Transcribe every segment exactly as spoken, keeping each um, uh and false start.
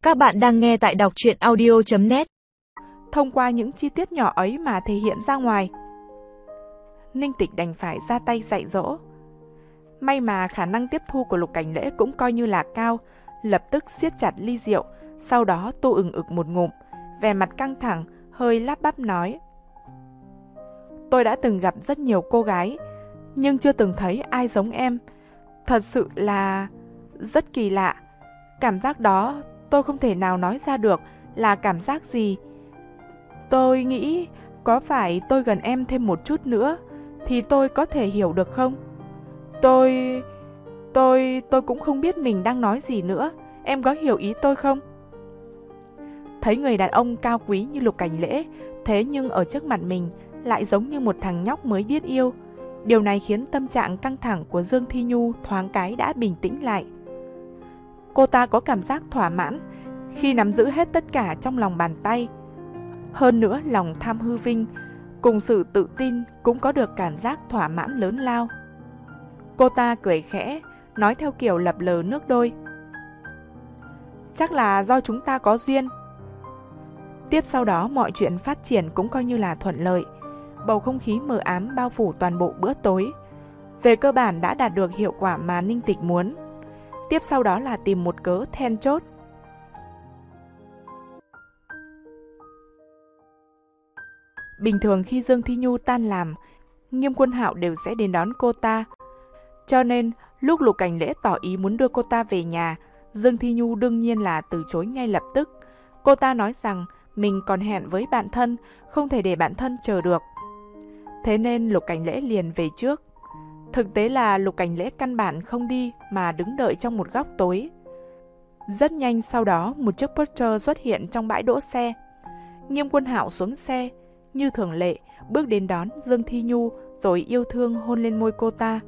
Các bạn đang nghe tại đọc truyện audio chấm net. Thông qua những chi tiết nhỏ ấy mà thể hiện ra ngoài. Ninh Tịch đành phải ra tay dạy dỗ. May mà khả năng tiếp thu của Lục Cảnh Lễ cũng coi như là cao, lập tức siết chặt ly rượu, sau đó tu ừng ực một ngụm, vẻ mặt căng thẳng, hơi lắp bắp nói: Tôi đã từng gặp rất nhiều cô gái, nhưng chưa từng thấy ai giống em. Thật sự là rất kỳ lạ. Cảm giác đó tôi không thể nào nói ra được là cảm giác gì. Tôi nghĩ có phải tôi gần em thêm một chút nữa thì tôi có thể hiểu được không? Tôi... tôi... tôi cũng không biết mình đang nói gì nữa. Em có hiểu ý tôi không? Thấy người đàn ông cao quý như Lục Cảnh Lễ, thế nhưng ở trước mặt mình lại giống như một thằng nhóc mới biết yêu. Điều này khiến tâm trạng căng thẳng của Dương Thi Nhu thoáng cái đã bình tĩnh lại. Cô ta có cảm giác thỏa mãn khi nắm giữ hết tất cả trong lòng bàn tay. Hơn nữa, lòng tham hư vinh cùng sự tự tin cũng có được cảm giác thỏa mãn lớn lao. Cô ta cười khẽ, nói theo kiểu lập lờ nước đôi: Chắc là do chúng ta có duyên. Tiếp sau đó mọi chuyện phát triển cũng coi như là thuận lợi. Bầu không khí mờ ám bao phủ toàn bộ bữa tối. Về cơ bản đã đạt được hiệu quả mà Ninh Tịch muốn. Tiếp sau đó là tìm một cớ then chốt. Bình thường khi Dương Thi Nhu tan làm, Nghiêm Quân Hạo đều sẽ đến đón cô ta. Cho nên lúc Lục Cảnh Lễ tỏ ý muốn đưa cô ta về nhà, Dương Thi Nhu đương nhiên là từ chối ngay lập tức. Cô ta nói rằng mình còn hẹn với bạn thân, không thể để bạn thân chờ được. Thế nên Lục Cảnh Lễ liền về trước. Thực tế là Lục Cảnh Lễ căn bản không đi mà đứng đợi trong một góc tối. Rất nhanh sau đó một chiếc Porsche xuất hiện trong bãi đỗ xe. Nghiêm Quân Hạo xuống xe, như thường lệ bước đến đón Dương Thi Nhu rồi yêu thương hôn lên môi cô ta.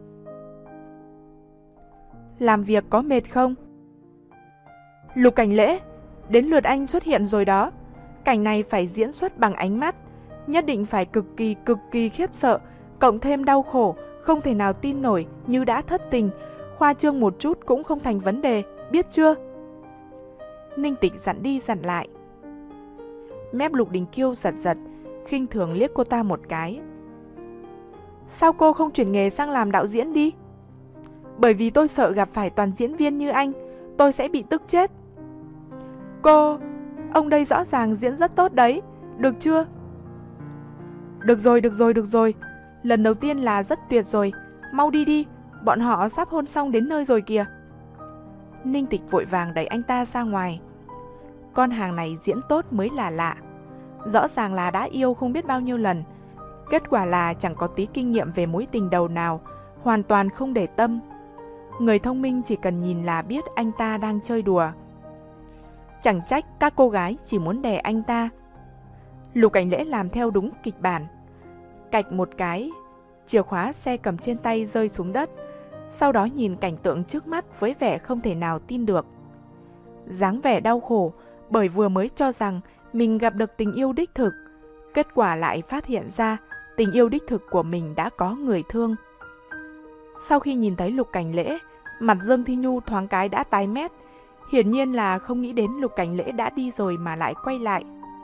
Làm việc có mệt không? Lục Cảnh Lễ, đến lượt anh xuất hiện rồi đó. Cảnh này phải diễn xuất bằng ánh mắt, nhất định phải cực kỳ cực kỳ khiếp sợ, cộng thêm đau khổ, không thể nào tin nổi như đã thất tình, khoa trương một chút cũng không thành vấn đề, biết chưa? Ninh Tịch dặn đi dặn lại. Mép Lục Đình Kiêu giật giật, khinh thường liếc cô ta một cái. Sao cô không chuyển nghề sang làm đạo diễn đi? Bởi vì tôi sợ gặp phải toàn diễn viên như anh, tôi sẽ bị tức chết. Cô, ông đây rõ ràng diễn rất tốt đấy, được chưa? Được rồi, được rồi, được rồi. Lần đầu tiên là rất tuyệt rồi. Mau đi đi, bọn họ sắp hôn xong đến nơi rồi kìa. Ninh Tịch vội vàng đẩy anh ta ra ngoài. Con hàng này diễn tốt mới là lạ. Rõ ràng là đã yêu không biết bao nhiêu lần. Kết quả là chẳng có tí kinh nghiệm về mối tình đầu nào, hoàn toàn không để tâm. Người thông minh chỉ cần nhìn là biết anh ta đang chơi đùa. Chẳng trách các cô gái chỉ muốn đè anh ta. Lục Cảnh Lễ làm theo đúng kịch bản. Cạch một cái, chìa khóa xe cầm trên tay rơi xuống đất. Sau đó nhìn cảnh tượng trước mắt với vẻ không thể nào tin được. Dáng vẻ đau khổ bởi vừa mới cho rằng mình gặp được tình yêu đích thực. Kết quả lại phát hiện ra tình yêu đích thực của mình đã có người thương. Sau khi nhìn thấy Lục Cảnh Lễ, mặt Dương Thi Nhu thoáng cái đã tái mét. Hiển nhiên là không nghĩ đến Lục Cảnh Lễ đã đi rồi mà lại quay lại.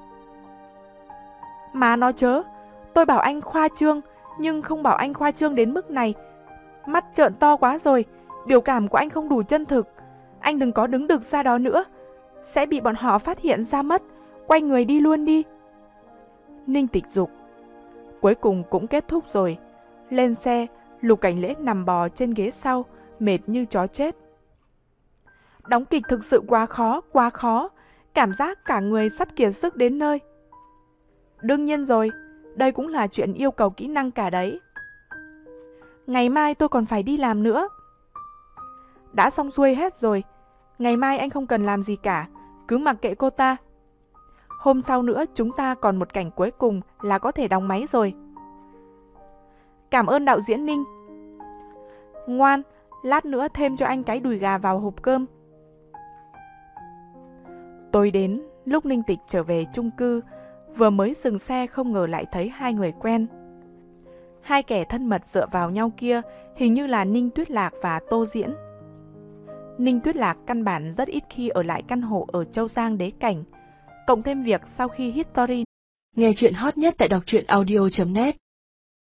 Má nói chớ, tôi bảo anh khoa trương, nhưng không bảo anh khoa trương đến mức này. Mắt trợn to quá rồi, biểu cảm của anh không đủ chân thực. Anh đừng có đứng đực ra đó nữa, sẽ bị bọn họ phát hiện ra mất. Quay người đi luôn đi. Ninh Tịch giục. Cuối cùng cũng kết thúc rồi. Lên xe, Lục Cảnh Lễ nằm bò trên ghế sau, mệt như chó chết. Đóng kịch thực sự quá khó, quá khó. Cảm giác cả người sắp kiệt sức đến nơi. Đương nhiên rồi, đây cũng là chuyện yêu cầu kỹ năng cả đấy. Ngày mai tôi còn phải đi làm nữa. Đã xong xuôi hết rồi. Ngày mai anh không cần làm gì cả, cứ mặc kệ cô ta. Hôm sau nữa chúng ta còn một cảnh cuối cùng là có thể đóng máy rồi. Cảm ơn đạo diễn Ninh. Ngoan, lát nữa thêm cho anh cái đùi gà vào hộp cơm. Tối đến, lúc Ninh Tịch trở về chung cư, vừa mới dừng xe không ngờ lại thấy hai người quen. Hai kẻ thân mật dựa vào nhau kia hình như là Ninh Tuyết Lạc và Tô Diễn. Ninh Tuyết Lạc căn bản rất ít khi ở lại căn hộ ở Châu Giang Đế Cảnh. Cộng thêm việc sau khi History. Nghe chuyện hot nhất tại đọc truyện audio chấm net